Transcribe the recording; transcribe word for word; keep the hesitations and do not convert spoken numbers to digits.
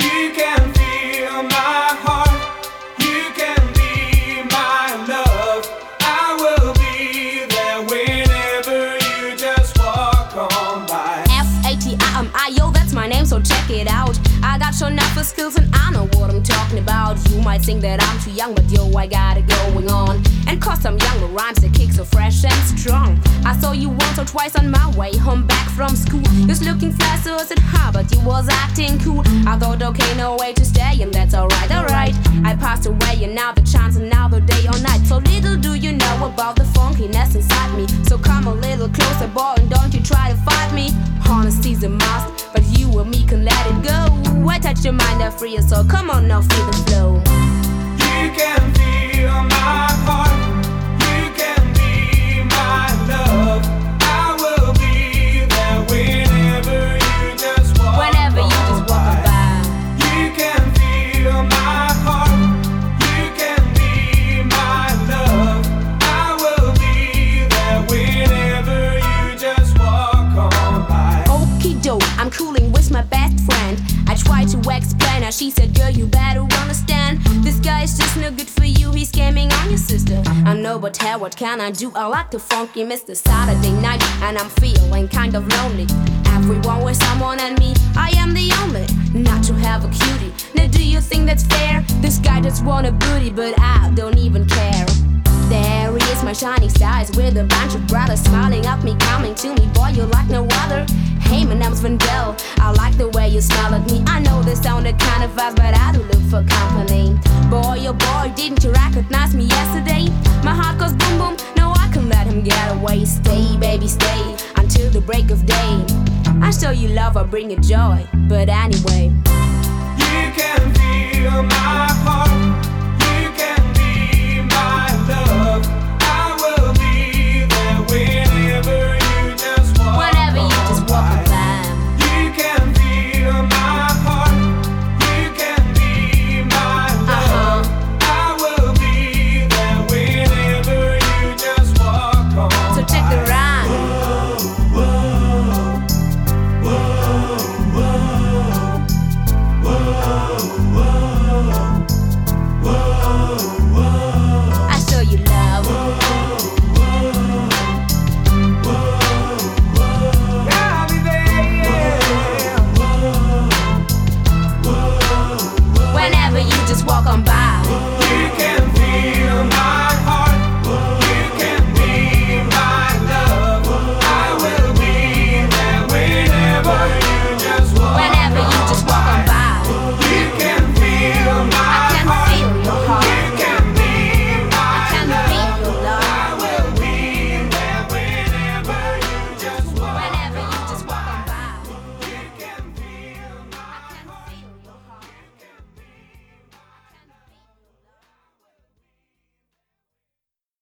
You can feel my heart. You can be my love. I will be there whenever you just walk on by. F A T I M I, yo, that's my name, so check it out. I got shown up for skills and I know what I'm talking about. You might think that I'm too young, but yo, I got it going on. And cause I'm young, the rhymes that kick so fresh and strong. I saw you once or twice on my way home back from school. You was looking fly, so I said hi, but you was acting cool. I thought, okay, no way to stay, and that's alright, alright. I passed away, and now the chance, another day or night. So little do you know about the funkiness inside me. So come a little closer, boy, and don't you try to fight me. Honesty's a must, but you and me can let it go. I touch your mind, I free your soul. Come on now, feel the flow. You can feel my heart. You can be my love. I will be there whenever you just walk Whenever you just walk by. You can feel my heart. You can be my love. I will be there whenever you just walk on by. Okie doke, I'm cooling with my best friend. I tried to explain her, she said, girl, you better understand. This guy is just no good for you, he's scamming on your sister. I know, but hell, what can I do? I like the funky Mister Saturday night, and I'm feeling kind of lonely. Everyone with someone and me, I am the only not to have a cutie. Now do you think that's fair? This guy just want a booty, but I don't even care. There he is, my shining stars, with a bunch of brothers smiling at me, coming to me. Boy, you're like no other. Hey, my name's Vandel. I like the way you smile at me. I know this sounded kind of fast, but I do look for company. Boy, oh boy, didn't you recognize me yesterday? My heart goes boom boom, no, I can let him get away. Stay, baby, stay, until the break of day. I show you love, I bring you joy, but anyway. You can feel my